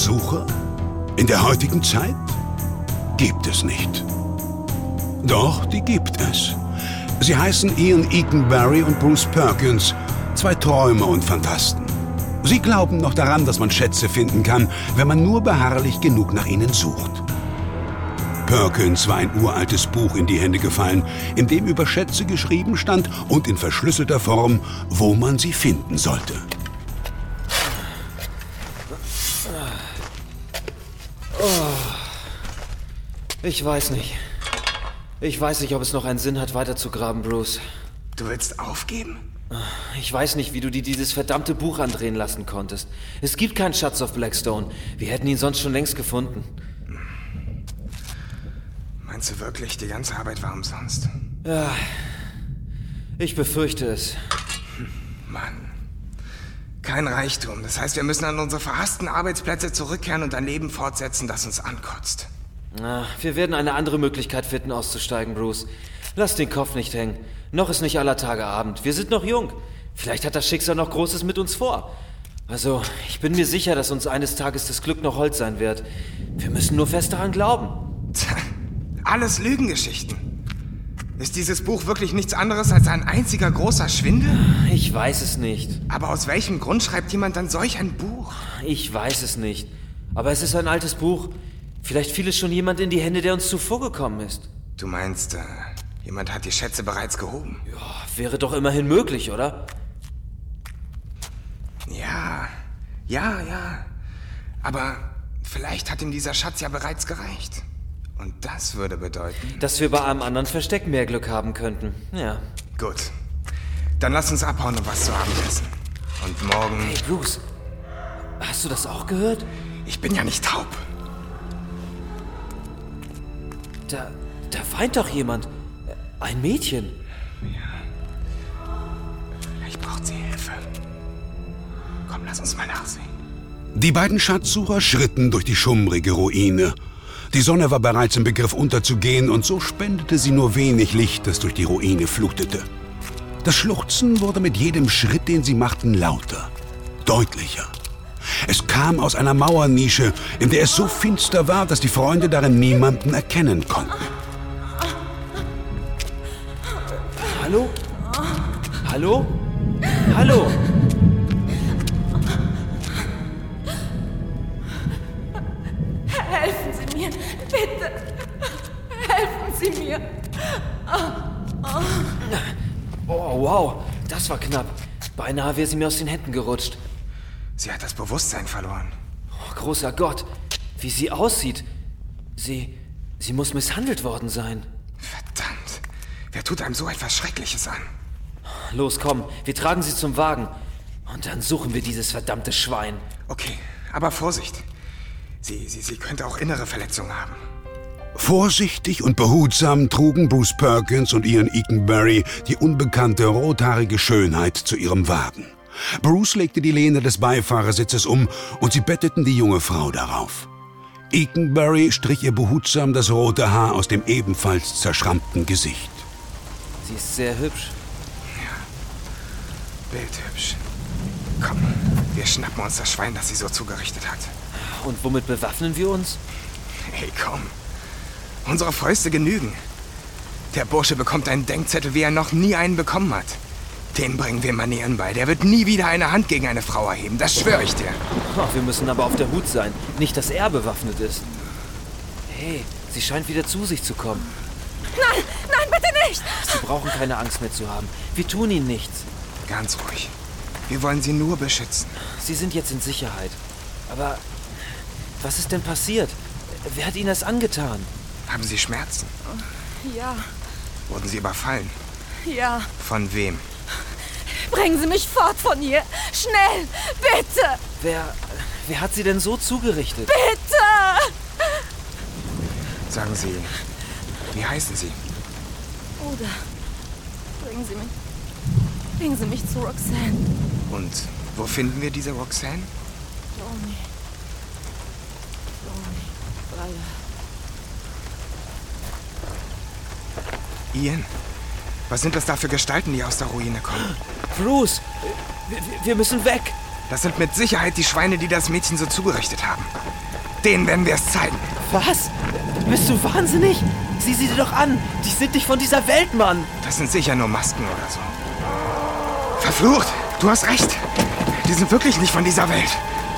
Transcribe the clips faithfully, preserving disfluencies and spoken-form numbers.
Schatzsucher? In der heutigen Zeit? Gibt es nicht. Doch, die gibt es. Sie heißen Ian Eatonberry und Bruce Perkins, zwei Träumer und Phantasten. Sie glauben noch daran, dass man Schätze finden kann, wenn man nur beharrlich genug nach ihnen sucht. Perkins war ein uraltes Buch in die Hände gefallen, in dem über Schätze geschrieben stand und in verschlüsselter Form, wo man sie finden sollte. Ich weiß nicht. Ich weiß nicht, ob es noch einen Sinn hat, weiterzugraben, Bruce. Du willst aufgeben? Ich weiß nicht, wie du dir dieses verdammte Buch andrehen lassen konntest. Es gibt keinen Schatz auf Blackstone. Wir hätten ihn sonst schon längst gefunden. Meinst du wirklich, die ganze Arbeit war umsonst? Ja, ich befürchte es. Mann. Kein Reichtum. Das heißt, wir müssen an unsere verhassten Arbeitsplätze zurückkehren und ein Leben fortsetzen, das uns ankotzt. Na, wir werden eine andere Möglichkeit finden, auszusteigen, Bruce. Lass den Kopf nicht hängen. Noch ist nicht aller Tage Abend. Wir sind noch jung. Vielleicht hat das Schicksal noch Großes mit uns vor. Also, ich bin mir sicher, dass uns eines Tages das Glück noch Holz sein wird. Wir müssen nur fest daran glauben. Tja, alles Lügengeschichten. Ist dieses Buch wirklich nichts anderes als ein einziger großer Schwindel? Ich weiß es nicht. Aber aus welchem Grund schreibt jemand dann solch ein Buch? Ich weiß es nicht. Aber es ist ein altes Buch. Vielleicht fiel es schon jemand in die Hände, der uns zuvor gekommen ist. Du meinst, äh, jemand hat die Schätze bereits gehoben? Ja, wäre doch immerhin möglich, oder? Ja, ja, ja. Aber vielleicht hat ihm dieser Schatz ja bereits gereicht. Und das würde bedeuten... Dass wir bei einem anderen Versteck mehr Glück haben könnten, ja. Gut. Dann lass uns abhauen und was zu Abend essen. Und morgen... Hey, Bruce. Hast du das auch gehört? Ich bin ja nicht taub. Da, da weint doch jemand. Ein Mädchen. Ja. Vielleicht braucht sie Hilfe. Komm, lass uns mal nachsehen. Die beiden Schatzsucher schritten durch die schummrige Ruine. Die Sonne war bereits im Begriff unterzugehen und so spendete sie nur wenig Licht, das durch die Ruine flutete. Das Schluchzen wurde mit jedem Schritt, den sie machten, lauter, deutlicher. Es kam aus einer Mauernische, in der es so finster war, dass die Freunde darin niemanden erkennen konnten. Hallo? Hallo? Hallo? Helfen Sie mir, bitte. Helfen Sie mir. Oh, wow. Das war knapp. Beinahe wäre sie mir aus den Händen gerutscht. Sie hat das Bewusstsein verloren. Oh, großer Gott, wie sie aussieht. Sie, sie muss misshandelt worden sein. Verdammt. Wer tut einem so etwas Schreckliches an? Los, komm, wir tragen sie zum Wagen. Und dann suchen wir dieses verdammte Schwein. Okay, aber Vorsicht. Sie, sie, sie könnte auch innere Verletzungen haben. Vorsichtig und behutsam trugen Bruce Perkins und Ian Eatonberry die unbekannte rothaarige Schönheit zu ihrem Wagen. Bruce legte die Lehne des Beifahrersitzes um und sie betteten die junge Frau darauf. Eatonberry strich ihr behutsam das rote Haar aus dem ebenfalls zerschrammten Gesicht. Sie ist sehr hübsch. Ja, bildhübsch. Komm, wir schnappen uns das Schwein, das sie so zugerichtet hat. Und womit bewaffnen wir uns? Hey, komm. Unsere Fäuste genügen. Der Bursche bekommt einen Denkzettel, wie er noch nie einen bekommen hat. Dem bringen wir Manieren bei. Der wird nie wieder eine Hand gegen eine Frau erheben. Das schwöre ich dir. Oh, wir müssen aber auf der Hut sein. Nicht, dass er bewaffnet ist. Hey, sie scheint wieder zu sich zu kommen. Nein, nein, bitte nicht! Sie brauchen keine Angst mehr zu haben. Wir tun ihnen nichts. Ganz ruhig. Wir wollen sie nur beschützen. Sie sind jetzt in Sicherheit. Aber was ist denn passiert? Wer hat ihnen das angetan? Haben sie Schmerzen? Ja, Wurden sie überfallen? ja. Von wem? Bringen Sie mich fort von hier. Schnell, bitte, Wer, wer hat sie denn so zugerichtet? bitte! Sagen Sie, wie heißen Sie? Oder bringen Sie mich, bringen Sie mich zu Roxanne. Und wo finden wir diese Roxanne? Tony. Tony, Breyer. Ian, was sind das da für Gestalten, die aus der Ruine kommen? Bruce, wir, wir müssen weg. Das sind mit Sicherheit die Schweine, die das Mädchen so zugerichtet haben. Denen werden wir es zeigen. Was? Bist du wahnsinnig? Sieh sie dir doch an. Die sind nicht von dieser Welt, Mann. Das sind sicher nur Masken oder so. Verflucht, du hast recht. Die sind wirklich nicht von dieser Welt.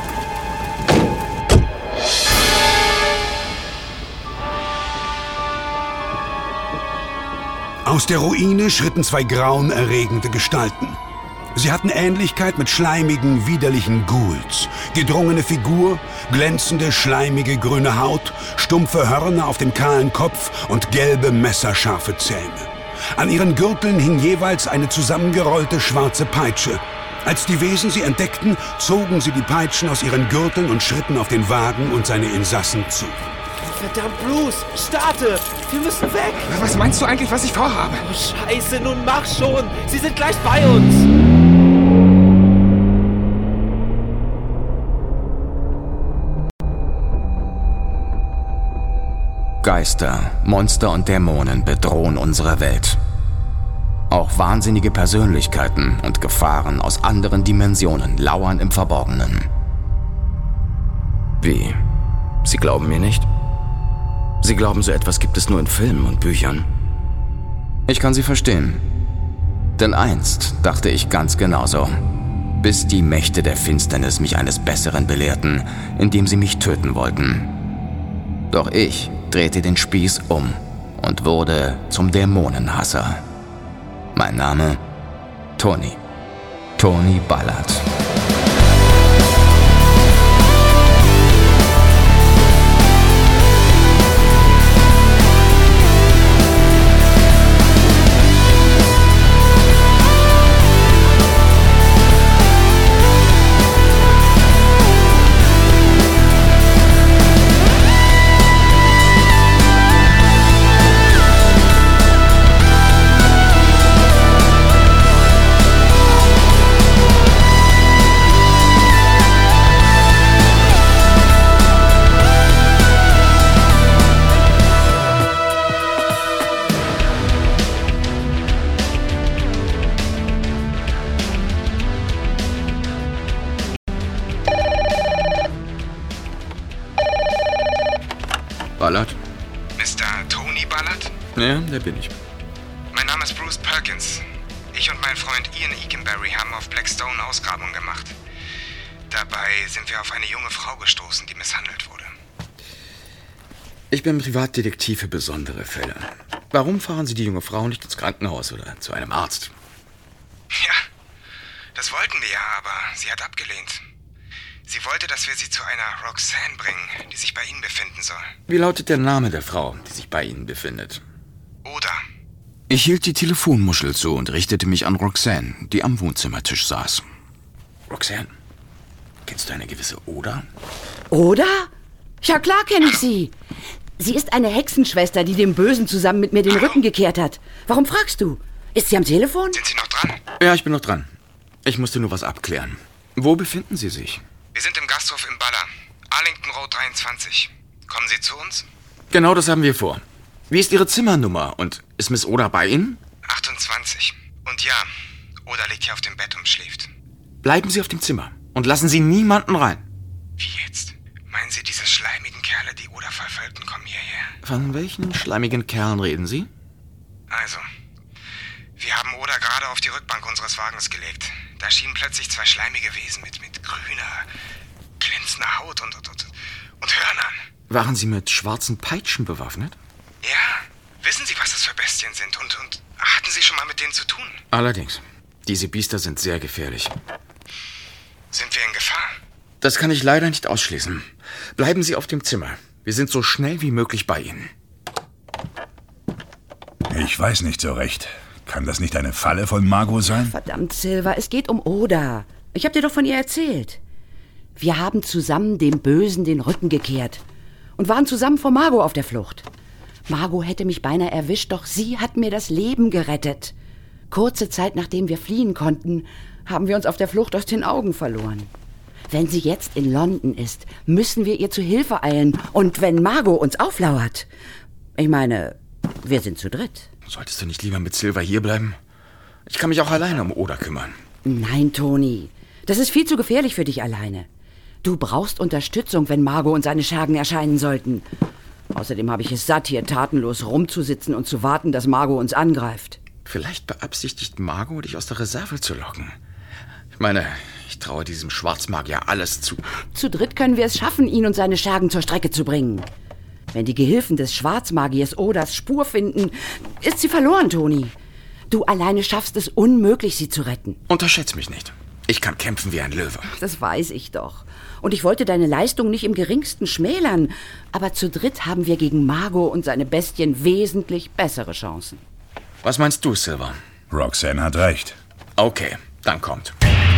Aus der Ruine schritten zwei grauenerregende Gestalten. Sie hatten Ähnlichkeit mit schleimigen, widerlichen Ghouls. Gedrungene Figur, glänzende, schleimige grüne Haut, stumpfe Hörner auf dem kahlen Kopf und gelbe, messerscharfe Zähne. An ihren Gürteln hing jeweils eine zusammengerollte schwarze Peitsche. Als die Wesen sie entdeckten, zogen sie die Peitschen aus ihren Gürteln und schritten auf den Wagen und seine Insassen zu. Verdammt, Bruce! Starte! Wir müssen weg! Was meinst du eigentlich, was ich vorhabe? Oh, Scheiße, nun mach schon! Sie sind gleich bei uns! Geister, Monster und Dämonen bedrohen unsere Welt. Auch wahnsinnige Persönlichkeiten und Gefahren aus anderen Dimensionen lauern im Verborgenen. Wie? Sie glauben mir nicht? Sie glauben, so etwas gibt es nur in Filmen und Büchern? Ich kann Sie verstehen. Denn einst dachte ich ganz genauso. Bis die Mächte der Finsternis mich eines Besseren belehrten, indem sie mich töten wollten. Doch ich drehte den Spieß um und wurde zum Dämonenhasser. Mein Name? Tony. Tony Ballard. Ballard? Mister Tony Ballard? Ja, der bin ich. Mein Name ist Bruce Perkins. Ich und mein Freund Ian Eakenberry haben auf Blackstone Ausgrabungen gemacht. Dabei sind wir auf eine junge Frau gestoßen, die misshandelt wurde. Ich bin Privatdetektiv für besondere Fälle. Warum fahren Sie die junge Frau nicht ins Krankenhaus oder zu einem Arzt? Ja, das wollten wir ja, aber sie hat abgelehnt. Sie wollte, dass wir sie zu einer Roxanne bringen, die sich bei Ihnen befinden soll. Wie lautet der Name der Frau, die sich bei Ihnen befindet? Oder? Ich hielt die Telefonmuschel zu und richtete mich an Roxanne, die am Wohnzimmertisch saß. Roxanne, kennst du eine gewisse Oda? Oda? Ja, klar kenne ich sie. Sie ist eine Hexenschwester, die dem Bösen zusammen mit mir den Rücken gekehrt hat. Warum fragst du? Ist sie am Telefon? Sind Sie noch dran? Ja, ich bin noch dran. Ich musste nur was abklären. Wo befinden Sie sich? Wir sind im Gasthof im Baller. Arlington Road dreiundzwanzig. Kommen Sie zu uns? Genau das haben wir vor. Wie ist Ihre Zimmernummer und ist Miss Oda bei Ihnen? achtundzwanzig. Und ja, Oda liegt hier auf dem Bett und schläft. Bleiben Sie auf dem Zimmer und lassen Sie niemanden rein. Wie jetzt? Meinen Sie, diese schleimigen Kerle, die Oda verfolgten, kommen hierher? Von welchen schleimigen Kerlen reden Sie? Also, wir haben Oda gerade auf die Rückbank unseres Wagens gelegt. Da schienen plötzlich zwei schleimige Wesen mit, mit grüner, glänzender Haut und, und, und, und Hörnern. Waren Sie mit schwarzen Peitschen bewaffnet? Ja, wissen Sie, was das für Bestien sind? Und, und hatten Sie schon mal mit denen zu tun? Allerdings. Diese Biester sind sehr gefährlich. Sind wir in Gefahr? Das kann ich leider nicht ausschließen. Bleiben Sie auf dem Zimmer. Wir sind so schnell wie möglich bei Ihnen. Ich weiß nicht so recht. Kann das nicht eine Falle von Margot sein? Verdammt, Silva, es geht um Oda. Ich hab dir doch von ihr erzählt. Wir haben zusammen dem Bösen den Rücken gekehrt und waren zusammen vor Margot auf der Flucht. Margot hätte mich beinahe erwischt, doch sie hat mir das Leben gerettet. Kurze Zeit nachdem wir fliehen konnten, haben wir uns auf der Flucht aus den Augen verloren. Wenn sie jetzt in London ist, müssen wir ihr zu Hilfe eilen. Und wenn Margot uns auflauert, ich meine, wir sind zu dritt. Solltest du nicht lieber mit Silva hierbleiben? Ich kann mich auch alleine um Oda kümmern. Nein, Toni. Das ist viel zu gefährlich für dich alleine. Du brauchst Unterstützung, wenn Margot und seine Schergen erscheinen sollten. Außerdem habe ich es satt, hier tatenlos rumzusitzen und zu warten, dass Margot uns angreift. Vielleicht beabsichtigt Margot, dich aus der Reserve zu locken. Ich meine, ich traue diesem Schwarzmagier alles zu. Zu dritt können wir es schaffen, ihn und seine Schergen zur Strecke zu bringen. Wenn die Gehilfen des Schwarzmagiers Odas Spur finden, ist sie verloren, Toni. Du alleine schaffst es unmöglich, sie zu retten. Unterschätz mich nicht. Ich kann kämpfen wie ein Löwe. Das weiß ich doch. Und ich wollte deine Leistung nicht im geringsten schmälern. Aber zu dritt haben wir gegen Margot und seine Bestien wesentlich bessere Chancen. Was meinst du, Silver? Roxanne hat recht. Okay, dann kommt.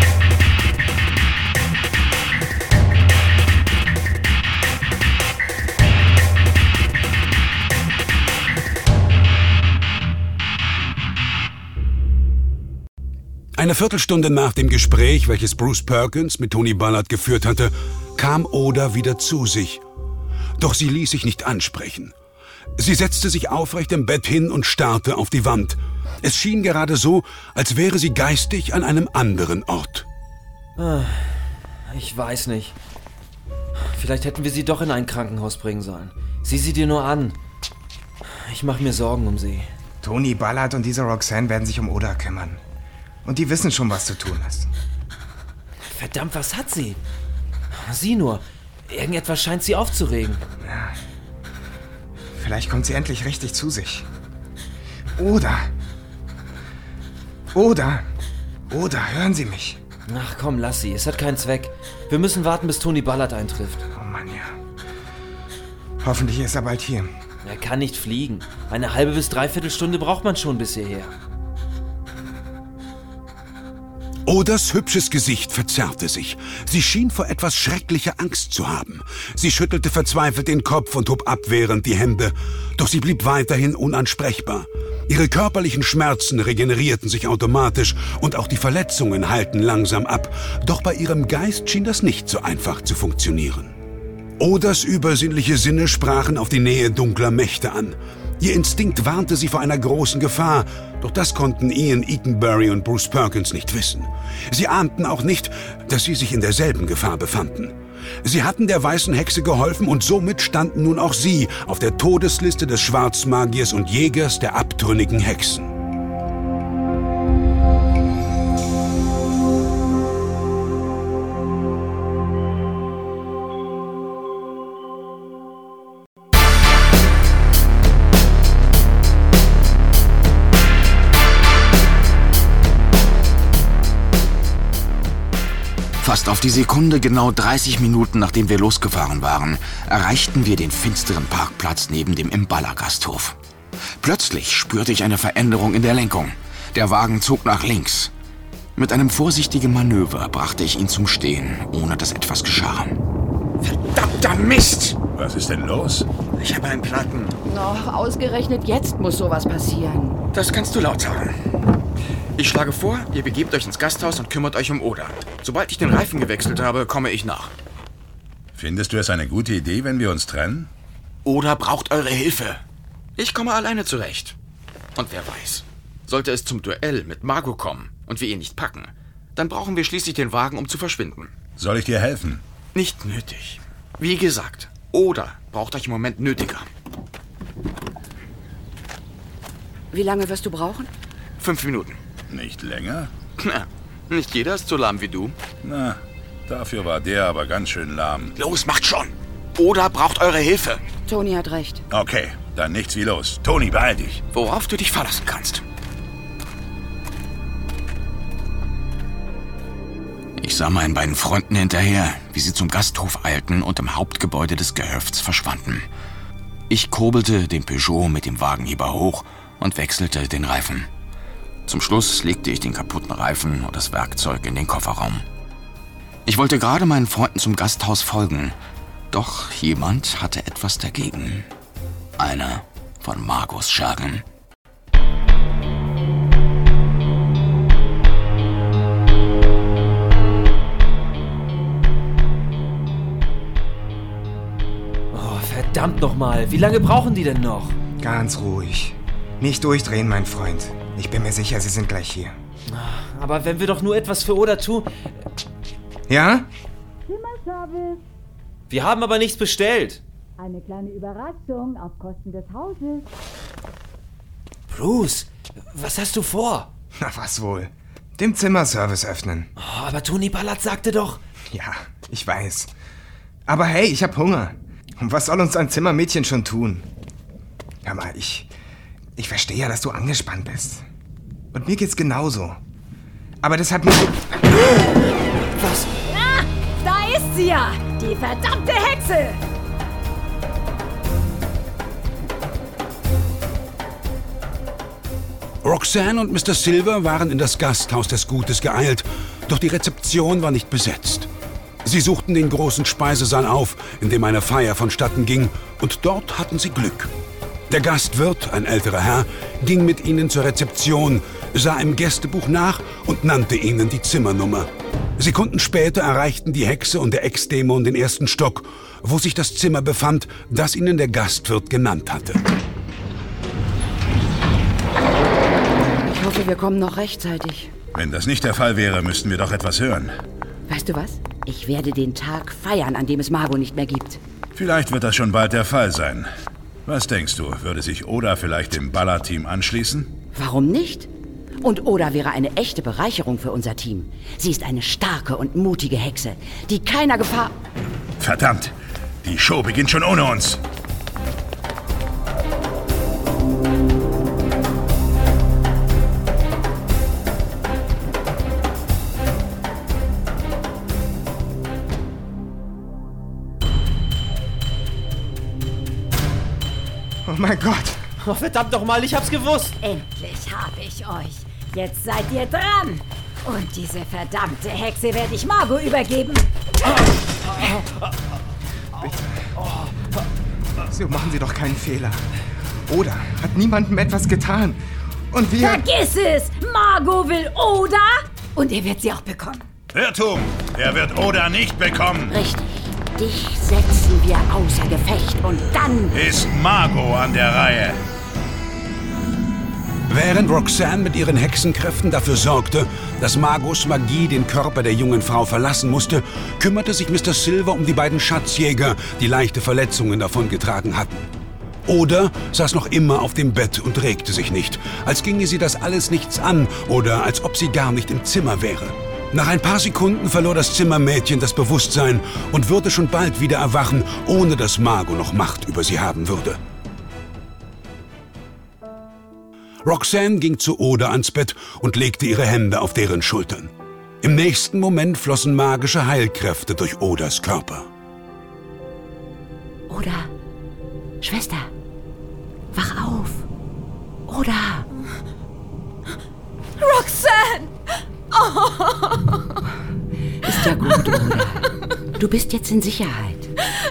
Eine Viertelstunde nach dem Gespräch, welches Bruce Perkins mit Tony Ballard geführt hatte, kam Oda wieder zu sich. Doch sie ließ sich nicht ansprechen. Sie setzte sich aufrecht im Bett hin und starrte auf die Wand. Es schien gerade so, als wäre sie geistig an einem anderen Ort. Ich weiß nicht. Vielleicht hätten wir sie doch in ein Krankenhaus bringen sollen. Sieh sie dir nur an. Ich mache mir Sorgen um sie. Tony Ballard und diese Roxanne werden sich um Oda kümmern. Und die wissen schon, was zu tun ist. Verdammt, was hat sie? Sieh nur. Irgendetwas scheint sie aufzuregen. Ja. Vielleicht kommt sie endlich richtig zu sich. Oda. Oda. Oda, hören Sie mich. Ach komm, lass sie. Es hat keinen Zweck. Wir müssen warten, bis Tony Ballard eintrifft. Oh Mann, ja. Hoffentlich ist er bald hier. Er kann nicht fliegen. Eine halbe bis dreiviertel Stunde braucht man schon bis hierher. Odas hübsches Gesicht verzerrte sich. Sie schien vor etwas schrecklicher Angst zu haben. Sie schüttelte verzweifelt den Kopf und hob abwehrend die Hände. Doch sie blieb weiterhin unansprechbar. Ihre körperlichen Schmerzen regenerierten sich automatisch und auch die Verletzungen heilten langsam ab. Doch bei ihrem Geist schien das nicht so einfach zu funktionieren. Odas übersinnliche Sinne sprachen auf die Nähe dunkler Mächte an. Ihr Instinkt warnte sie vor einer großen Gefahr, doch das konnten Ian Eatonbury und Bruce Perkins nicht wissen. Sie ahnten auch nicht, dass sie sich in derselben Gefahr befanden. Sie hatten der weißen Hexe geholfen und somit standen nun auch sie auf der Todesliste des Schwarzmagiers und Jägers der abtrünnigen Hexen. Fast auf die Sekunde, genau dreißig Minuten nachdem wir losgefahren waren, erreichten wir den finsteren Parkplatz neben dem Imbala-Gasthof. Plötzlich spürte ich eine Veränderung in der Lenkung. Der Wagen zog nach links. Mit einem vorsichtigen Manöver brachte ich ihn zum Stehen, ohne dass etwas geschah. Verdammter Mist! Was ist denn los? Ich habe einen Platten. Noch ausgerechnet jetzt muss sowas passieren. Das kannst du laut sagen. Ich schlage vor, ihr begebt euch ins Gasthaus und kümmert euch um Oda. Sobald ich den Reifen gewechselt habe, komme ich nach. Findest du es eine gute Idee, wenn wir uns trennen? Oda braucht eure Hilfe. Ich komme alleine zurecht. Und wer weiß, sollte es zum Duell mit Margot kommen und wir ihn nicht packen, dann brauchen wir schließlich den Wagen, um zu verschwinden. Soll ich dir helfen? Nicht nötig. Wie gesagt, Oda braucht euch im Moment nötiger. Wie lange wirst du brauchen? Fünf Minuten. Nicht länger? Na, nicht jeder ist so lahm wie du. Na, dafür war der aber ganz schön lahm. Los, macht schon! Oda braucht eure Hilfe. Tony hat recht. Okay, dann nichts wie los. Tony, beeil dich. Worauf du dich verlassen kannst. Ich sah meinen beiden Freunden hinterher, wie sie zum Gasthof eilten und im Hauptgebäude des Gehöfts verschwanden. Ich kurbelte den Peugeot mit dem Wagenheber hoch und wechselte den Reifen. Zum Schluss legte ich den kaputten Reifen und das Werkzeug in den Kofferraum. Ich wollte gerade meinen Freunden zum Gasthaus folgen, doch jemand hatte etwas dagegen. Einer von Margots Schergen. Oh, verdammt nochmal. Wie lange brauchen die denn noch? Ganz ruhig. Nicht durchdrehen, mein Freund. Ich bin mir sicher, sie sind gleich hier. Aber wenn wir doch nur etwas für Oda tun... Ja? Zimmerservice. Wir haben aber nichts bestellt. Eine kleine Überraschung auf Kosten des Hauses. Bruce, was hast du vor? Na, was wohl? Dem Zimmerservice öffnen. Oh, aber Tony Ballard sagte doch... Ja, ich weiß. Aber hey, ich hab Hunger. Und was soll uns ein Zimmermädchen schon tun? Hör mal, ich... Ich verstehe ja, dass du angespannt bist. Und mir geht's genauso. Aber deshalb musst du... Was? Na, da ist sie ja! Die verdammte Hexe! Roxanne und Mister Silver waren in das Gasthaus des Gutes geeilt, doch die Rezeption war nicht besetzt. Sie suchten den großen Speisesaal auf, in dem eine Feier vonstatten ging, und dort hatten sie Glück. Der Gastwirt, ein älterer Herr, ging mit ihnen zur Rezeption, sah im Gästebuch nach und nannte ihnen die Zimmernummer. Sekunden später erreichten die Hexe und der Ex-Dämon den ersten Stock, wo sich das Zimmer befand, das ihnen der Gastwirt genannt hatte. Ich hoffe, wir kommen noch rechtzeitig. Wenn das nicht der Fall wäre, müssten wir doch etwas hören. Weißt du was? Ich werde den Tag feiern, an dem es Margot nicht mehr gibt. Vielleicht wird das schon bald der Fall sein. Was denkst du, würde sich Oda vielleicht dem Ballard-Team anschließen? Warum nicht? Und Oda wäre eine echte Bereicherung für unser Team. Sie ist eine starke und mutige Hexe, die keiner Gefahr... Verdammt! Die Show beginnt schon ohne uns! Oh mein Gott! Oh, verdammt nochmal, ich hab's gewusst! Endlich habe ich euch. Jetzt seid ihr dran. Und diese verdammte Hexe werde ich Margot übergeben. Bitte. So machen Sie doch keinen Fehler. Oda hat niemandem etwas getan. Und wir... Vergiss es! Margot will Oda und er wird sie auch bekommen. Irrtum! Er wird Oda nicht bekommen! Richtig. Dich setzen wir außer Gefecht und dann... Ist Margot an der Reihe. Während Roxanne mit ihren Hexenkräften dafür sorgte, dass Margots Magie den Körper der jungen Frau verlassen musste, kümmerte sich Mister Silver um die beiden Schatzjäger, die leichte Verletzungen davongetragen hatten. Oda saß noch immer auf dem Bett und regte sich nicht, als ginge sie das alles nichts an oder als ob sie gar nicht im Zimmer wäre. Nach ein paar Sekunden verlor das Zimmermädchen das Bewusstsein und würde schon bald wieder erwachen, ohne dass Margot noch Macht über sie haben würde. Roxanne ging zu Oda ans Bett und legte ihre Hände auf deren Schultern. Im nächsten Moment flossen magische Heilkräfte durch Odas Körper. Oda, Schwester, wach auf. Oda. Roxanne! Oh. Ist ja gut, Oda. Du bist jetzt in Sicherheit.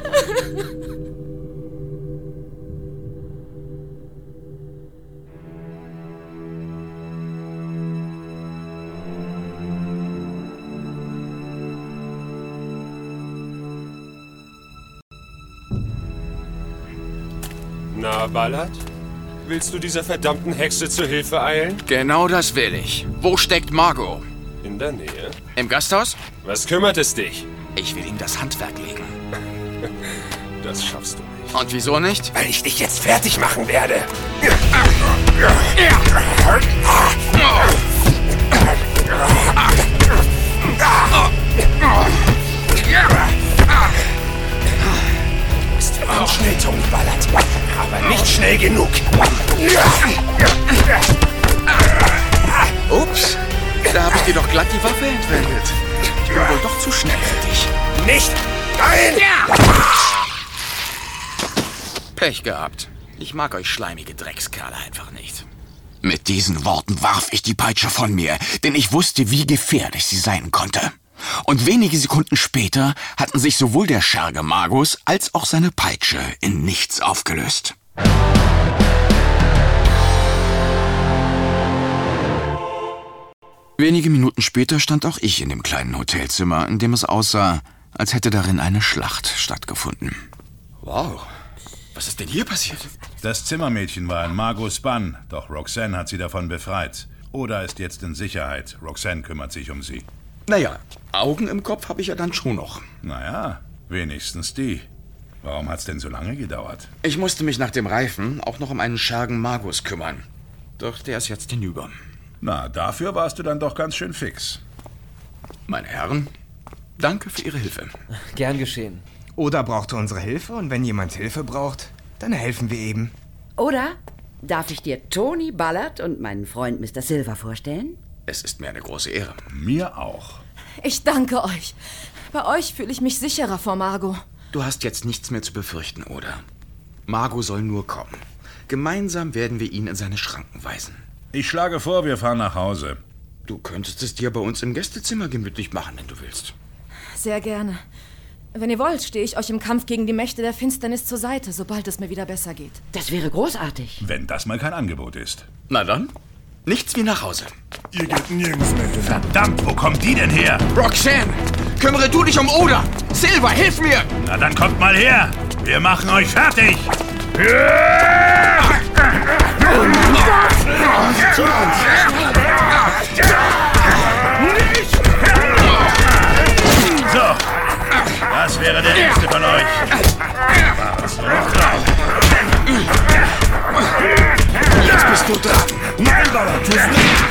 Na, Ballard? Willst du dieser verdammten Hexe zu Hilfe eilen? Genau das will ich. Wo steckt Margot? In der Nähe. Im Gasthaus? Was kümmert es dich? Ich will ihm das Handwerk legen. Das schaffst du nicht. Und wieso nicht? Weil ich dich jetzt fertig machen werde. Du bist verdammt schnell, Tony Ballard. Aber nicht schnell genug. Ups. Da habe ich dir doch glatt die Waffe entwendet. Ich bin wohl doch zu schnell für dich. Nicht! Nein! Ja. Pech gehabt. Ich mag euch schleimige Dreckskerle einfach nicht. Mit diesen Worten warf ich die Peitsche von mir, denn ich wusste, wie gefährlich sie sein konnte. Und wenige Sekunden später hatten sich sowohl der Scherge Margots als auch seine Peitsche in nichts aufgelöst. Wenige Minuten später stand auch ich in dem kleinen Hotelzimmer, in dem es aussah, als hätte darin eine Schlacht stattgefunden. Wow, was ist denn hier passiert? Das Zimmermädchen war in Margots Bann, doch Roxanne hat sie davon befreit. Oda ist jetzt in Sicherheit. Roxanne kümmert sich um sie. Naja, Augen im Kopf habe ich ja dann schon noch. Naja, wenigstens die. Warum hat's denn so lange gedauert? Ich musste mich nach dem Reifen auch noch um einen Schergen Magus kümmern. Doch der ist jetzt hinüber. Na, dafür warst du dann doch ganz schön fix. Meine Herren, danke für Ihre Hilfe. Gern geschehen. Oda brauchte unsere Hilfe und wenn jemand Hilfe braucht, dann helfen wir eben. Oder darf ich dir Tony Ballard und meinen Freund Mister Silver vorstellen? Es ist mir eine große Ehre. Mir auch. Ich danke euch. Bei euch fühle ich mich sicherer vor Margot. Du hast jetzt nichts mehr zu befürchten, Oda. Margot soll nur kommen. Gemeinsam werden wir ihn in seine Schranken weisen. Ich schlage vor, wir fahren nach Hause. Du könntest es dir bei uns im Gästezimmer gemütlich machen, wenn du willst. Sehr gerne. Wenn ihr wollt, stehe ich euch im Kampf gegen die Mächte der Finsternis zur Seite, sobald es mir wieder besser geht. Das wäre großartig. Wenn das mal kein Angebot ist. Na dann, nichts wie nach Hause. Ihr geht nirgends mehr hin. Verdammt, wo kommt die denn her? Roxanne, kümmere du dich um Oda. Silver, hilf mir! Na dann kommt mal her. Wir machen euch fertig. So, das wäre der erste von euch. Was noch drauf? Jetzt bist du dran. Nein, Ballard, tu's nicht.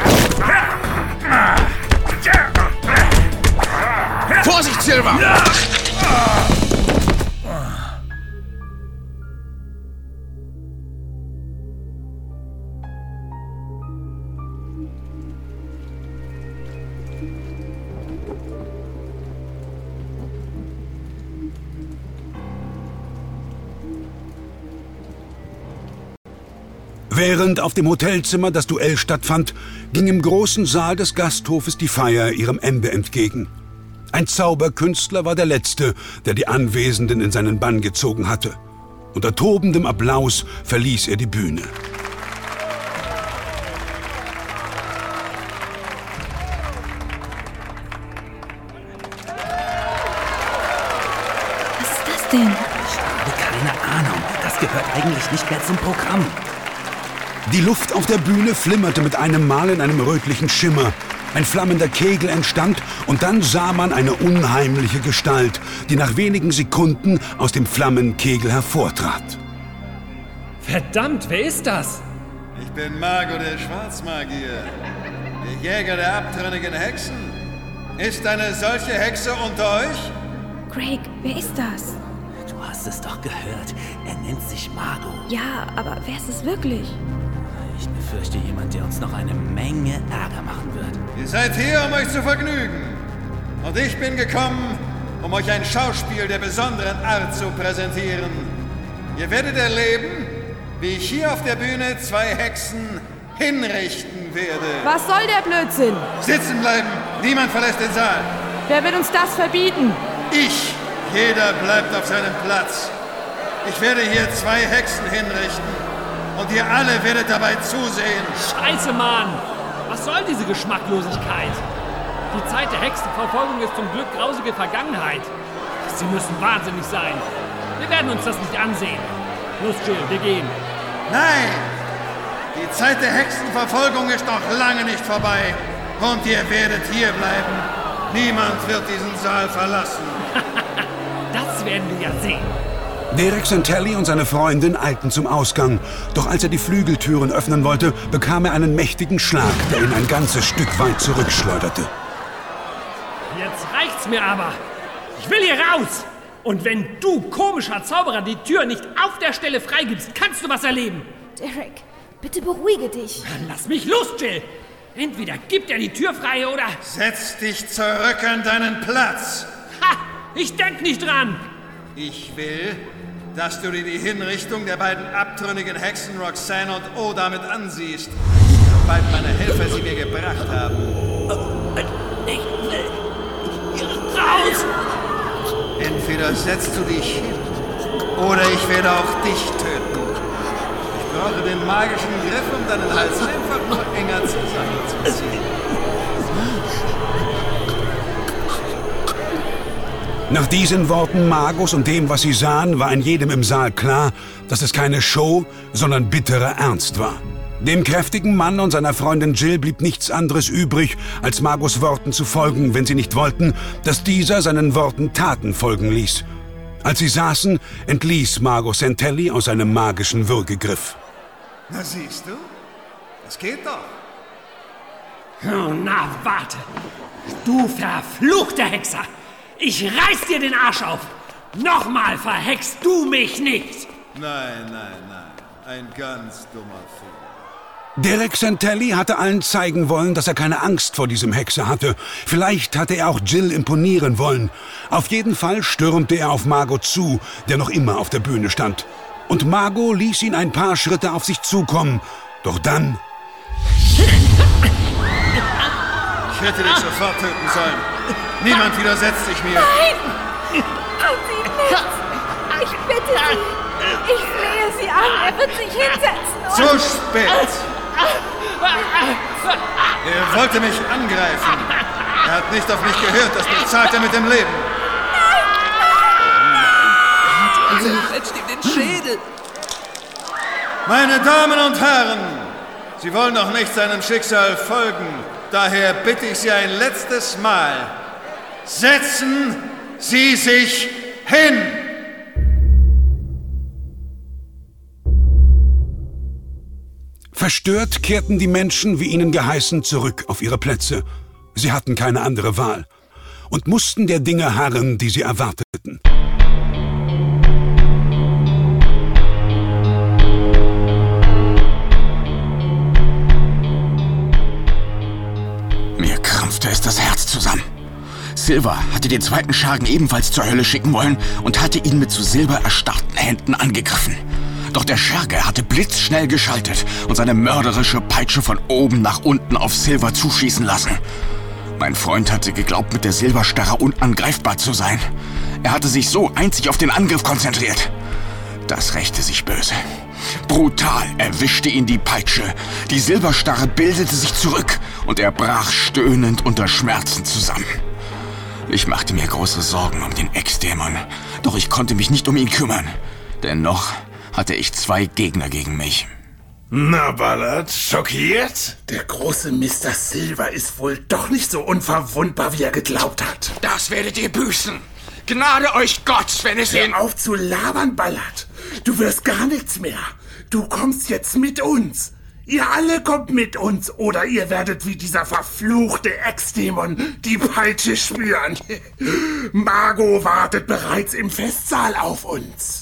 Vorsicht, Silver! Während auf dem Hotelzimmer das Duell stattfand, ging im großen Saal des Gasthofes die Feier ihrem Ende entgegen. Ein Zauberkünstler war der Letzte, der die Anwesenden in seinen Bann gezogen hatte. Unter tobendem Applaus verließ er die Bühne. Was ist das denn? Ich habe keine Ahnung. Das gehört eigentlich nicht mehr zum Programm. Die Luft auf der Bühne flimmerte mit einem Mal in einem rötlichen Schimmer. Ein flammender Kegel entstand und dann sah man eine unheimliche Gestalt, die nach wenigen Sekunden aus dem Flammenkegel hervortrat. Verdammt, wer ist das? Ich bin Margot der Schwarzmagier, der Jäger der abtrünnigen Hexen. Ist eine solche Hexe unter euch? Craig, wer ist das? Du hast es doch gehört. Er nennt sich Margot. Ja, aber wer ist es wirklich? Ich befürchte jemand, der uns noch eine Menge Ärger machen wird. Ihr seid hier, um euch zu vergnügen. Und ich bin gekommen, um euch ein Schauspiel der besonderen Art zu präsentieren. Ihr werdet erleben, wie ich hier auf der Bühne zwei Hexen hinrichten werde. Was soll der Blödsinn? Sitzen bleiben. Niemand verlässt den Saal. Wer wird uns das verbieten? Ich. Jeder bleibt auf seinem Platz. Ich werde hier zwei Hexen hinrichten. Und ihr alle werdet dabei zusehen. Scheiße, Mann! Was soll diese Geschmacklosigkeit? Die Zeit der Hexenverfolgung ist zum Glück grausige Vergangenheit. Sie müssen wahnsinnig sein. Wir werden uns das nicht ansehen. Los, Jill, wir gehen. Nein! Die Zeit der Hexenverfolgung ist noch lange nicht vorbei. Und ihr werdet hier bleiben. Niemand wird diesen Saal verlassen. Das werden wir ja sehen. Derek Santelli und seine Freundin eilten zum Ausgang. Doch als er die Flügeltüren öffnen wollte, bekam er einen mächtigen Schlag, der ihn ein ganzes Stück weit zurückschleuderte. Jetzt reicht's mir aber. Ich will hier raus. Und wenn du, komischer Zauberer, die Tür nicht auf der Stelle freigibst, kannst du was erleben. Derek, bitte beruhige dich. Lass mich los, Jill. Entweder gibt er die Tür frei oder... Setz dich zurück an deinen Platz. Ha! Ich denk nicht dran. Ich will, dass du dir die Hinrichtung der beiden abtrünnigen Hexen Roxanne und Oda mit ansiehst, sobald meine Helfer sie mir gebracht haben. Ich will hier raus! Entweder setzt du dich hin, oder ich werde auch dich töten. Ich brauche den magischen Griff, um deinen Hals einfach nur enger zusammenzuziehen. Nach diesen Worten Magos und dem, was sie sahen, war in jedem im Saal klar, dass es keine Show, sondern bitterer Ernst war. Dem kräftigen Mann und seiner Freundin Jill blieb nichts anderes übrig, als Magos Worten zu folgen, wenn sie nicht wollten, dass dieser seinen Worten Taten folgen ließ. Als sie saßen, entließ Mago Santelli aus seinem magischen Würgegriff. Na siehst du, das geht doch. Oh, na, warte. Du verfluchter Hexer. Ich reiß dir den Arsch auf. Nochmal verhext du mich nicht. Nein, nein, nein. Ein ganz dummer Fehler. Derek Santelli hatte allen zeigen wollen, dass er keine Angst vor diesem Hexer hatte. Vielleicht hatte er auch Jill imponieren wollen. Auf jeden Fall stürmte er auf Mago zu, der noch immer auf der Bühne stand. Und Mago ließ ihn ein paar Schritte auf sich zukommen. Doch dann... Ich hätte dich sofort töten sollen. Niemand widersetzt sich mir. Nein! Tun Sie nichts! Ich bitte Sie! Ich flehe Sie an! Er wird sich hinsetzen und... Zu spät! Er wollte mich angreifen. Er hat nicht auf mich gehört, das bezahlt er mit dem Leben. Nein! Zerquetscht ihm den Schädel! Meine Damen und Herren, Sie wollen doch nicht seinem Schicksal folgen. Daher bitte ich Sie ein letztes Mal. Setzen Sie sich hin! Verstört kehrten die Menschen, wie ihnen geheißen, zurück auf ihre Plätze. Sie hatten keine andere Wahl und mussten der Dinge harren, die sie erwarteten. Mir krampfte es das Herz zusammen. Silver hatte den zweiten Schergen ebenfalls zur Hölle schicken wollen und hatte ihn mit zu Silber erstarrten Händen angegriffen. Doch der Scherge hatte blitzschnell geschaltet und seine mörderische Peitsche von oben nach unten auf Silver zuschießen lassen. Mein Freund hatte geglaubt, mit der Silberstarre unangreifbar zu sein. Er hatte sich so einzig auf den Angriff konzentriert. Das rächte sich böse. Brutal erwischte ihn die Peitsche. Die Silberstarre bildete sich zurück und er brach stöhnend unter Schmerzen zusammen. Ich machte mir große Sorgen um den Ex-Dämon, doch ich konnte mich nicht um ihn kümmern. Denn noch hatte ich zwei Gegner gegen mich. Na, Ballard, schockiert? Der große Mister Silver ist wohl doch nicht so unverwundbar, wie er geglaubt hat. Das werdet ihr büßen. Gnade euch Gott, wenn es ihn... Hör auf zu labern, Ballard. Du wirst gar nichts mehr. Du kommst jetzt mit uns. Ihr alle kommt mit uns, oder ihr werdet wie dieser verfluchte Ex-Dämon die Peitsche spüren. Mago wartet bereits im Festsaal auf uns.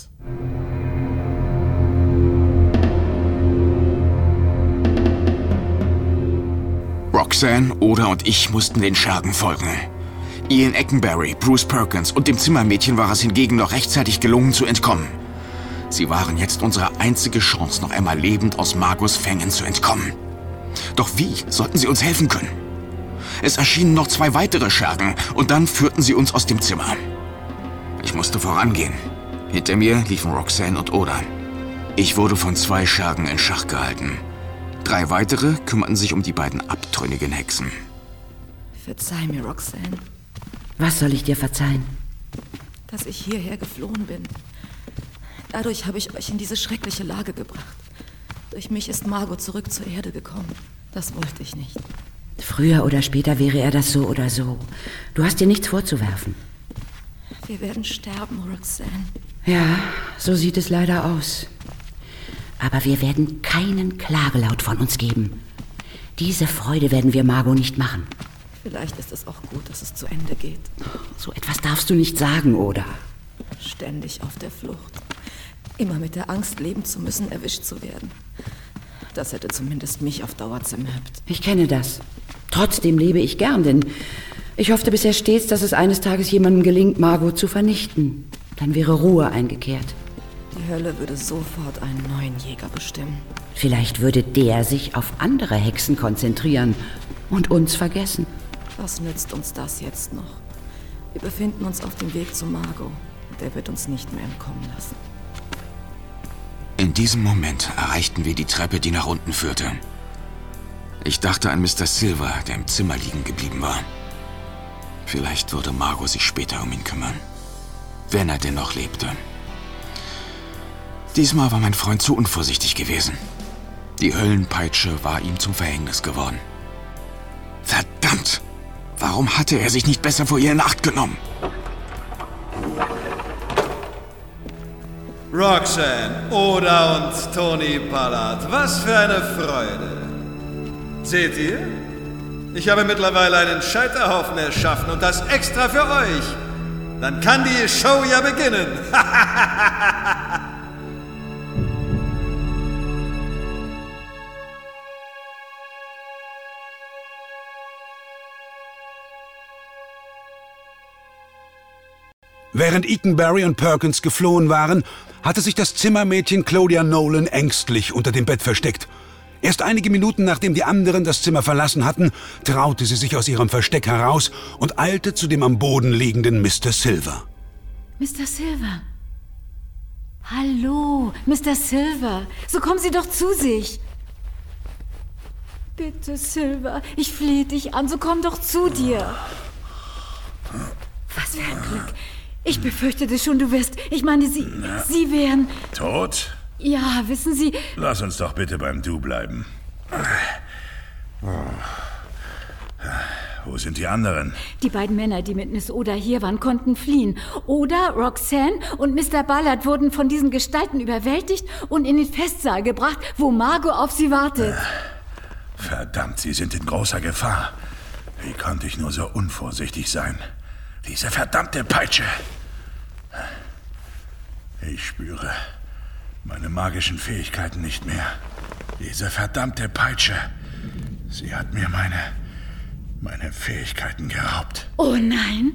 Roxanne, Oda und ich mussten den Schergen folgen. Ian Eckenberry, Bruce Perkins und dem Zimmermädchen war es hingegen noch rechtzeitig gelungen zu entkommen. Sie waren jetzt unsere einzige Chance, noch einmal lebend aus Magos Fängen zu entkommen. Doch wie sollten sie uns helfen können? Es erschienen noch zwei weitere Schergen und dann führten sie uns aus dem Zimmer. Ich musste vorangehen. Hinter mir liefen Roxanne und Oda. Ich wurde von zwei Schergen in Schach gehalten. Drei weitere kümmerten sich um die beiden abtrünnigen Hexen. Verzeih mir, Roxanne. Was soll ich dir verzeihen? Dass ich hierher geflohen bin. Dadurch habe ich euch in diese schreckliche Lage gebracht. Durch mich ist Mago zurück zur Erde gekommen. Das wollte ich nicht. Früher oder später wäre er das so oder so. Du hast dir nichts vorzuwerfen. Wir werden sterben, Roxanne. Ja, so sieht es leider aus. Aber wir werden keinen Klagelaut von uns geben. Diese Freude werden wir Mago nicht machen. Vielleicht ist es auch gut, dass es zu Ende geht. So etwas darfst du nicht sagen, Oda. Ständig auf der Flucht. Immer mit der Angst leben zu müssen, erwischt zu werden. Das hätte zumindest mich auf Dauer zermürbt. Ich kenne das. Trotzdem lebe ich gern, denn ich hoffte bisher stets, dass es eines Tages jemandem gelingt, Mago zu vernichten. Dann wäre Ruhe eingekehrt. Die Hölle würde sofort einen neuen Jäger bestimmen. Vielleicht würde der sich auf andere Hexen konzentrieren und uns vergessen. Was nützt uns das jetzt noch? Wir befinden uns auf dem Weg zu Mago. Der wird uns nicht mehr entkommen lassen. In diesem Moment erreichten wir die Treppe, die nach unten führte. Ich dachte an Mister Silver, der im Zimmer liegen geblieben war. Vielleicht würde Mago sich später um ihn kümmern. Wenn er denn noch lebte. Diesmal war mein Freund zu unvorsichtig gewesen. Die Höllenpeitsche war ihm zum Verhängnis geworden. Verdammt! Warum hatte er sich nicht besser vor ihr in Acht genommen? Roxanne, Oda und Tony Ballard, was für eine Freude. Seht ihr? Ich habe mittlerweile einen Scheiterhaufen erschaffen und das extra für euch. Dann kann die Show ja beginnen. Während Eikenberry und Perkins geflohen waren, hatte sich das Zimmermädchen Claudia Nolan ängstlich unter dem Bett versteckt. Erst einige Minuten nachdem die anderen das Zimmer verlassen hatten, traute sie sich aus ihrem Versteck heraus und eilte zu dem am Boden liegenden Mister Silver. Mister Silver. Hallo, Mister Silver. So kommen Sie doch zu sich. Bitte, Silver, ich flehe dich an, so komm doch zu dir. Was für ein Glück. Ich befürchtete schon, du wirst... Ich meine, Sie... Na. Sie wären... Tot? Ja, wissen Sie... Lass uns doch bitte beim Du bleiben. Wo sind die anderen? Die beiden Männer, die mit Miss Oda hier waren, konnten fliehen. Oda, Roxanne und Mister Ballard wurden von diesen Gestalten überwältigt und in den Festsaal gebracht, wo Margot auf sie wartet. Verdammt, sie sind in großer Gefahr. Wie konnte ich nur so unvorsichtig sein? Diese verdammte Peitsche. Ich spüre meine magischen Fähigkeiten nicht mehr. Diese verdammte Peitsche. Sie hat mir meine, meine Fähigkeiten geraubt. Oh nein.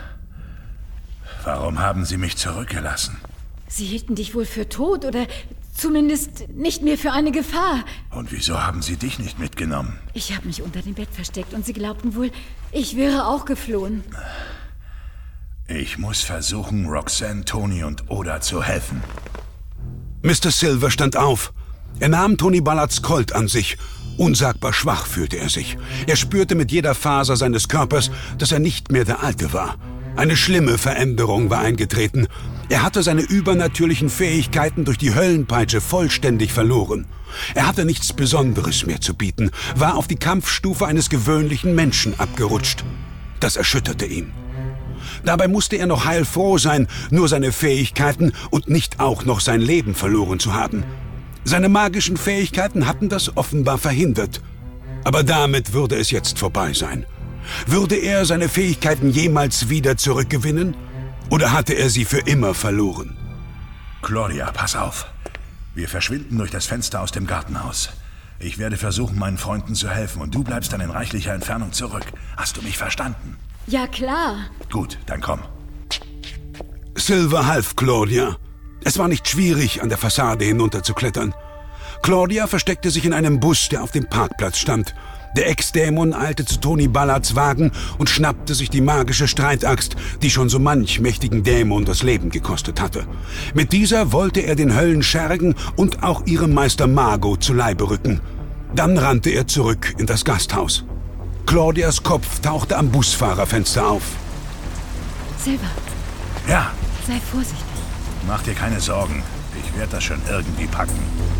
Warum haben Sie mich zurückgelassen? Sie hielten dich wohl für tot oder zumindest nicht mehr für eine Gefahr. Und wieso haben Sie dich nicht mitgenommen? Ich habe mich unter dem Bett versteckt und Sie glaubten wohl, ich wäre auch geflohen. Ich muss versuchen, Roxanne, Tony und Oda zu helfen. Mister Silver stand auf. Er nahm Tony Ballards Colt an sich. Unsagbar schwach fühlte er sich. Er spürte mit jeder Faser seines Körpers, dass er nicht mehr der Alte war. Eine schlimme Veränderung war eingetreten. Er hatte seine übernatürlichen Fähigkeiten durch die Höllenpeitsche vollständig verloren. Er hatte nichts Besonderes mehr zu bieten, war auf die Kampfstufe eines gewöhnlichen Menschen abgerutscht. Das erschütterte ihn. Dabei musste er noch heilfroh sein, nur seine Fähigkeiten und nicht auch noch sein Leben verloren zu haben. Seine magischen Fähigkeiten hatten das offenbar verhindert. Aber damit würde es jetzt vorbei sein. Würde er seine Fähigkeiten jemals wieder zurückgewinnen? Oder hatte er sie für immer verloren? Claudia, pass auf. Wir verschwinden durch das Fenster aus dem Gartenhaus. Ich werde versuchen, meinen Freunden zu helfen und du bleibst dann in reichlicher Entfernung zurück. Hast du mich verstanden? Ja, klar. Gut, dann komm. Silver half Claudia. Es war nicht schwierig, an der Fassade hinunterzuklettern. Claudia versteckte sich in einem Bus, der auf dem Parkplatz stand. Der Ex-Dämon eilte zu Tony Ballards Wagen und schnappte sich die magische Streitaxt, die schon so manch mächtigen Dämon das Leben gekostet hatte. Mit dieser wollte er den Höllenschergen und auch ihrem Meister Margot zu Leibe rücken. Dann rannte er zurück in das Gasthaus. Claudias Kopf tauchte am Busfahrerfenster auf. Silver. Ja? Sei vorsichtig. Mach dir keine Sorgen. Ich werde das schon irgendwie packen.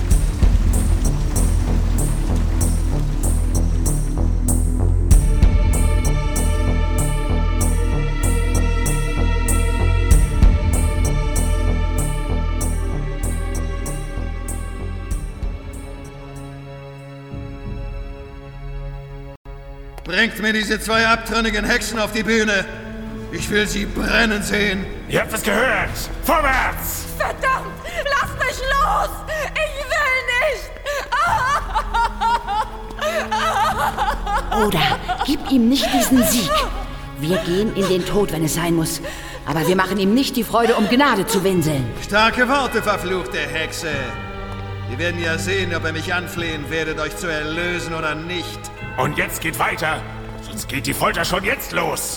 Bringt mir diese zwei abtrünnigen Hexen auf die Bühne. Ich will sie brennen sehen. Ihr habt es gehört. Vorwärts! Verdammt! Lasst mich los! Ich will nicht! Oder gib ihm nicht diesen Sieg. Wir gehen in den Tod, wenn es sein muss. Aber wir machen ihm nicht die Freude, um Gnade zu winseln. Starke Worte, verfluchte Hexe. Wir werden ja sehen, ob ihr mich anflehen werdet, euch zu erlösen oder nicht. Und jetzt geht weiter, sonst geht die Folter schon jetzt los.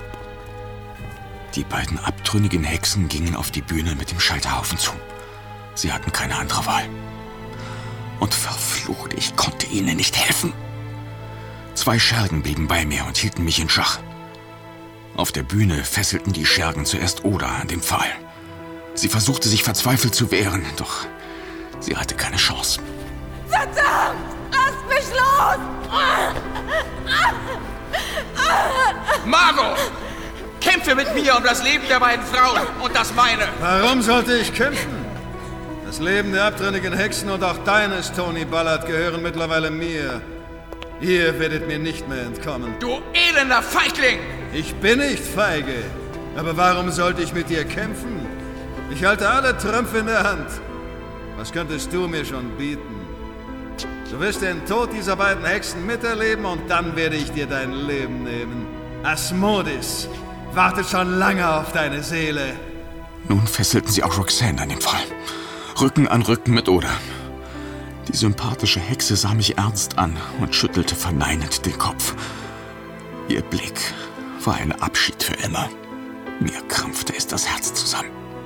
Die beiden abtrünnigen Hexen gingen auf die Bühne mit dem Scheiterhaufen zu. Sie hatten keine andere Wahl. Und verflucht, ich konnte ihnen nicht helfen. Zwei Schergen blieben bei mir und hielten mich in Schach. Auf der Bühne fesselten die Schergen zuerst Oda an den Pfahl. Sie versuchte sich verzweifelt zu wehren, doch sie hatte keine Chance. Verdammt! Lasst mich los! Margot! Kämpfe mit mir um das Leben der beiden Frauen und das meine! Warum sollte ich kämpfen? Das Leben der abtrünnigen Hexen und auch deines, Tony Ballard, gehören mittlerweile mir. Ihr werdet mir nicht mehr entkommen. Du elender Feigling! Ich bin nicht feige. Aber warum sollte ich mit dir kämpfen? Ich halte alle Trümpfe in der Hand. Was könntest du mir schon bieten? Du wirst den Tod dieser beiden Hexen miterleben und dann werde ich dir dein Leben nehmen. Asmodis wartet schon lange auf deine Seele. Nun fesselten sie auch Roxanne an den Pfahl. Rücken an Rücken mit Oda. Die sympathische Hexe sah mich ernst an und schüttelte verneinend den Kopf. Ihr Blick war ein Abschied für immer. Mir krampfte es das Herz zusammen.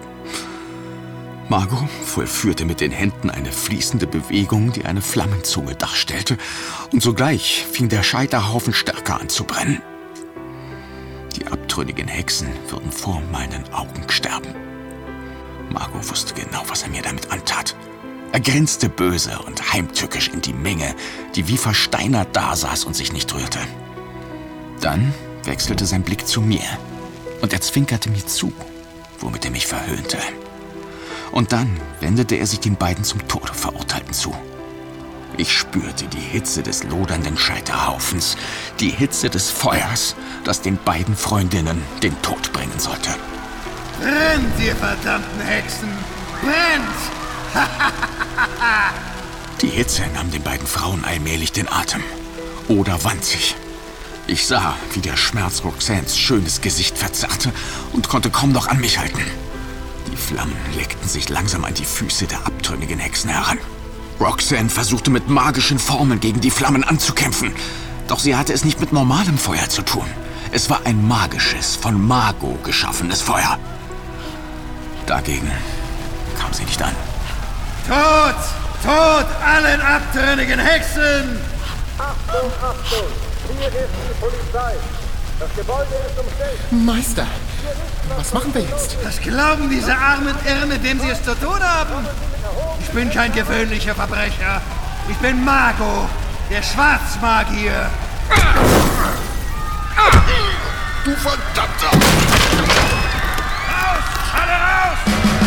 Margot vollführte mit den Händen eine fließende Bewegung, die eine Flammenzunge darstellte, und sogleich fing der Scheiterhaufen stärker an zu brennen. Die abtrünnigen Hexen würden vor meinen Augen sterben. Margot wusste genau, was er mir damit antat. Er grinste böse und heimtückisch in die Menge, die wie versteinert dasaß und sich nicht rührte. Dann wechselte sein Blick zu mir und er zwinkerte mir zu, womit er mich verhöhnte. Und dann wendete er sich den beiden zum Tode Verurteilten zu. Ich spürte die Hitze des lodernden Scheiterhaufens, die Hitze des Feuers, das den beiden Freundinnen den Tod bringen sollte. Brennt, ihr verdammten Hexen! Brennt! Die Hitze nahm den beiden Frauen allmählich den Atem. Oda wand sich. Ich sah, wie der Schmerz Roxannes schönes Gesicht verzerrte und konnte kaum noch an mich halten. Die Flammen leckten sich langsam an die Füße der abtrünnigen Hexen heran. Roxanne versuchte mit magischen Formeln gegen die Flammen anzukämpfen. Doch sie hatte es nicht mit normalem Feuer zu tun. Es war ein magisches, von Margot geschaffenes Feuer. Dagegen kam sie nicht an. Tod! Tod allen abtrünnigen Hexen! Achtung, Achtung! Hier ist die Polizei. Das Gebäude ist umstellt. Meister, was machen wir jetzt? Was glauben diese armen Irren, mit dem sie es zu tun haben? Ich bin kein gewöhnlicher Verbrecher. Ich bin Margot, der Schwarzmagier. Du verdammter! Raus! Alle raus!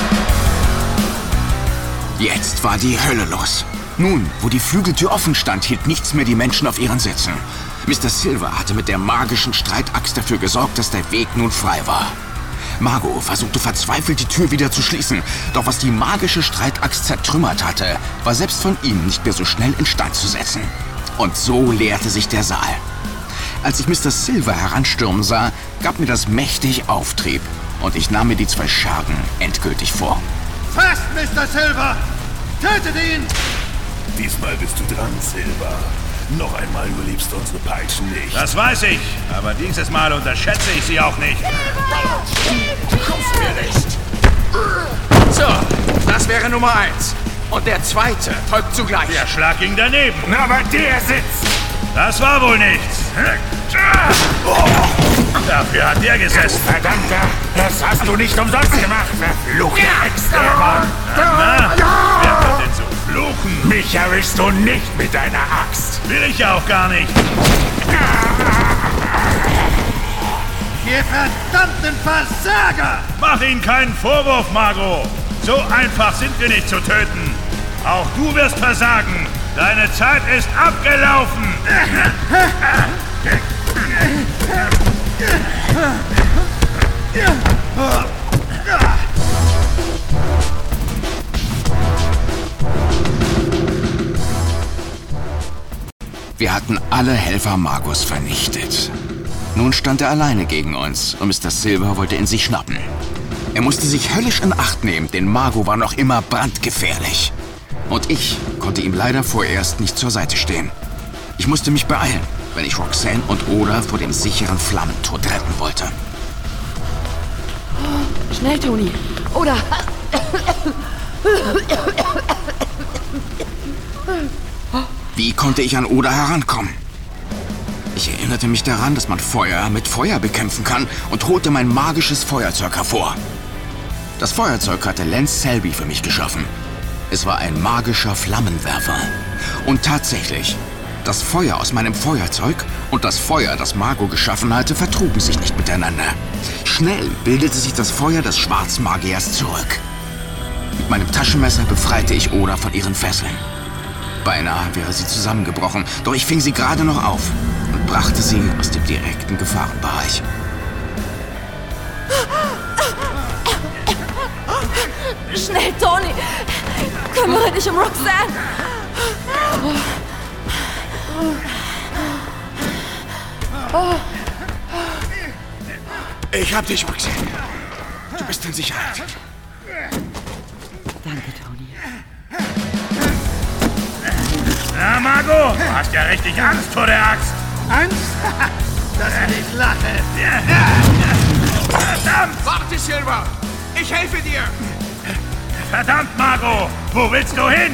Jetzt war die Hölle los. Nun, wo die Flügeltür offen stand, hielt nichts mehr die Menschen auf ihren Sitzen. Mister Silver hatte mit der magischen Streitaxt dafür gesorgt, dass der Weg nun frei war. Margot versuchte verzweifelt, die Tür wieder zu schließen. Doch was die magische Streitaxt zertrümmert hatte, war selbst von ihm nicht mehr so schnell instand zu setzen. Und so leerte sich der Saal. Als ich Mister Silver heranstürmen sah, gab mir das mächtig Auftrieb. Und ich nahm mir die zwei Schergen endgültig vor. Fast, Mister Silver! Tötet ihn! Diesmal bist du dran, Silver. Noch einmal, du liebst unsere Peitschen nicht. Das weiß ich, aber dieses Mal unterschätze ich sie auch nicht. Du kommst mir nicht! So, das wäre Nummer eins. Und der zweite folgt zugleich. Der Schlag ging daneben. Aber der sitzt! Das war wohl nichts. Dafür hat der gesessen. Verdammter, das hast du nicht umsonst gemacht, verfluchter Ex-Dämon. Na, wer wird denn so fluchen? Mich erwischst du nicht mit deiner Axt. Will ich ja auch gar nicht. Ihr verdammten Versager! Mach ihnen keinen Vorwurf, Margot. So einfach sind wir nicht zu töten. Auch du wirst versagen. Deine Zeit ist abgelaufen. Wir hatten alle Helfer Margots vernichtet. Nun stand er alleine gegen uns und Mister Silver wollte ihn sich schnappen. Er musste sich höllisch in Acht nehmen, denn Margot war noch immer brandgefährlich. Und ich konnte ihm leider vorerst nicht zur Seite stehen. Ich musste mich beeilen, wenn ich Roxanne und Oda vor dem sicheren Flammentod retten wollte. Schnell, Tony. Oda. Wie konnte ich an Oda herankommen? Ich erinnerte mich daran, dass man Feuer mit Feuer bekämpfen kann und holte mein magisches Feuerzeug hervor. Das Feuerzeug hatte Lance Selby für mich geschaffen. Es war ein magischer Flammenwerfer. Und tatsächlich, das Feuer aus meinem Feuerzeug und das Feuer, das Margot geschaffen hatte, vertrugen sich nicht miteinander. Schnell bildete sich das Feuer des Schwarzmagiers zurück. Mit meinem Taschenmesser befreite ich Oda von ihren Fesseln. Beinahe wäre sie zusammengebrochen, doch ich fing sie gerade noch auf und brachte sie aus dem direkten Gefahrenbereich. Schnell, Tony! Kümmere dich um Roxanne! Ich hab dich, Roxanne. Du bist in Sicherheit. Danke, Tony. Na, Margot, du hast ja richtig Angst vor der Axt. Angst? Dass ich lache. Verdammt! Warte, Silver! Ich helfe dir! Verdammt, Margot! Wo willst du hin?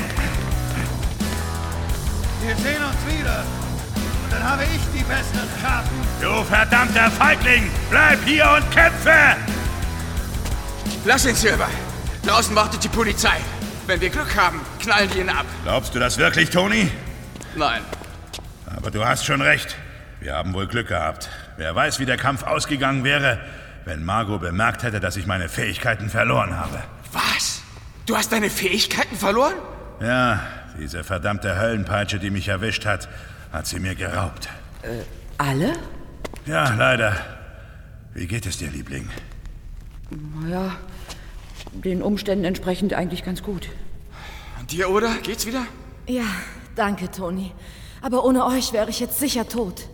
Wir sehen uns wieder. Und dann habe ich die besseren Karten. Du verdammter Feigling! Bleib hier und kämpfe! Lass ihn, Silver. Draußen wartet die Polizei. Wenn wir Glück haben, knallen die ihn ab. Glaubst du das wirklich, Tony? Nein. Aber du hast schon recht. Wir haben wohl Glück gehabt. Wer weiß, wie der Kampf ausgegangen wäre, wenn Margot bemerkt hätte, dass ich meine Fähigkeiten verloren habe. Was? Du hast deine Fähigkeiten verloren? Ja, diese verdammte Höllenpeitsche, die mich erwischt hat, hat sie mir geraubt. Äh, alle? Ja, leider. Wie geht es dir, Liebling? Naja, den Umständen entsprechend eigentlich ganz gut. Und dir, Oda? Geht's wieder? Ja, danke, Tony. Aber ohne euch wäre ich jetzt sicher tot.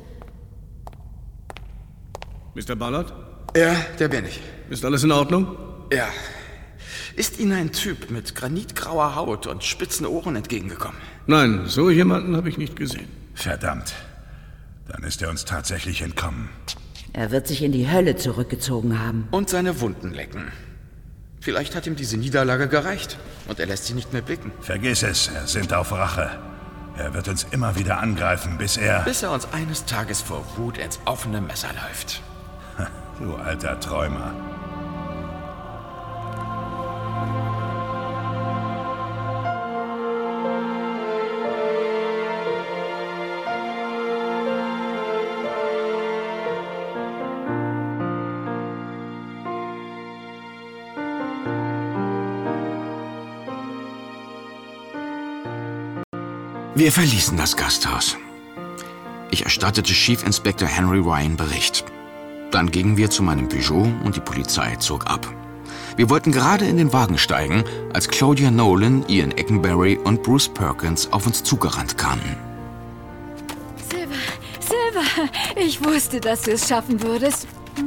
Mister Ballard? Ja, der bin ich. Ist alles in Ordnung? Ja. Ist Ihnen ein Typ mit granitgrauer Haut und spitzen Ohren entgegengekommen? Nein, so jemanden habe ich nicht gesehen. Verdammt. Dann ist er uns tatsächlich entkommen. Er wird sich in die Hölle zurückgezogen haben. Und seine Wunden lecken. Vielleicht hat ihm diese Niederlage gereicht und er lässt sie nicht mehr blicken. Vergiss es, er sinnt auf Rache. Er wird uns immer wieder angreifen, bis er... Bis er uns eines Tages vor Wut ins offene Messer läuft. Du alter Träumer. Wir verließen das Gasthaus. Ich erstattete Chief Inspector Henry Ryan Bericht. Dann gingen wir zu meinem Peugeot und die Polizei zog ab. Wir wollten gerade in den Wagen steigen, als Claudia Nolan, Ian Eckenberry und Bruce Perkins auf uns zugerannt kamen. Silver, Silver, ich wusste, dass du es schaffen würdest.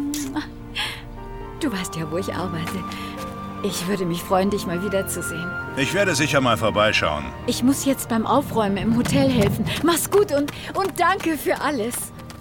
Du weißt ja, wo ich arbeite. Ich würde mich freuen, dich mal wiederzusehen. Ich werde sicher mal vorbeischauen. Ich muss jetzt beim Aufräumen im Hotel helfen. Mach's gut und, und danke für alles.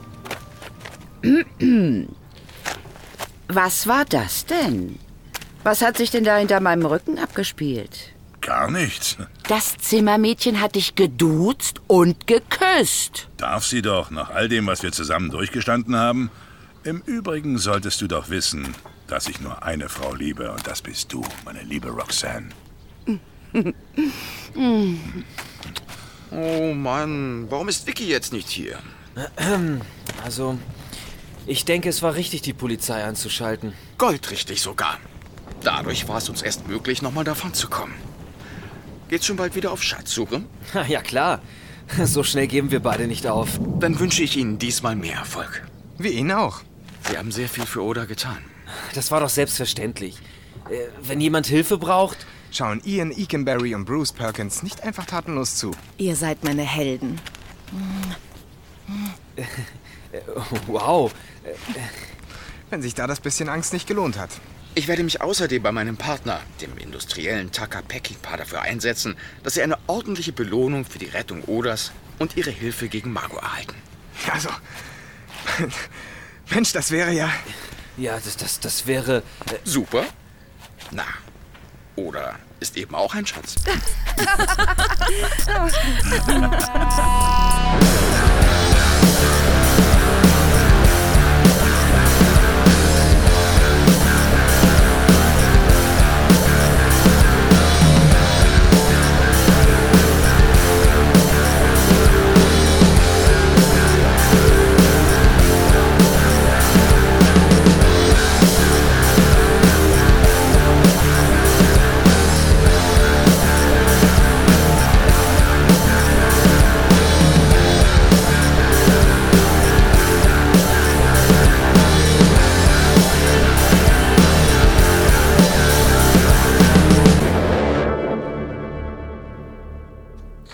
Was war das denn? Was hat sich denn da hinter meinem Rücken abgespielt? Gar nichts. Das Zimmermädchen hat dich geduzt und geküsst. Darf sie doch, nach all dem, was wir zusammen durchgestanden haben. Im Übrigen solltest du doch wissen, dass ich nur eine Frau liebe und das bist du, meine liebe Roxanne. Oh Mann, warum ist Vicky jetzt nicht hier? Also, ich denke, es war richtig, die Polizei anzuschalten. Goldrichtig sogar. Dadurch war es uns erst möglich, nochmal davon zu kommen. Geht's schon bald wieder auf Schatzsuche? Ja, klar. So schnell geben wir beide nicht auf. Dann wünsche ich Ihnen diesmal mehr Erfolg. Wir Ihnen auch. Sie haben sehr viel für Oda getan. Das war doch selbstverständlich. Äh, wenn jemand Hilfe braucht... Schauen Ian Eckenberry und Bruce Perkins nicht einfach tatenlos zu. Ihr seid meine Helden. Wow. Wenn sich da das bisschen Angst nicht gelohnt hat. Ich werde mich außerdem bei meinem Partner, dem industriellen Tucker Peckinpah, dafür einsetzen, dass Sie eine ordentliche Belohnung für die Rettung Odas und Ihre Hilfe gegen Margot erhalten. Also, Mensch, das wäre ja... Ja, das, das, das wäre... Äh Super. Na, Oda ist eben auch ein Schatz.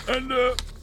Ende.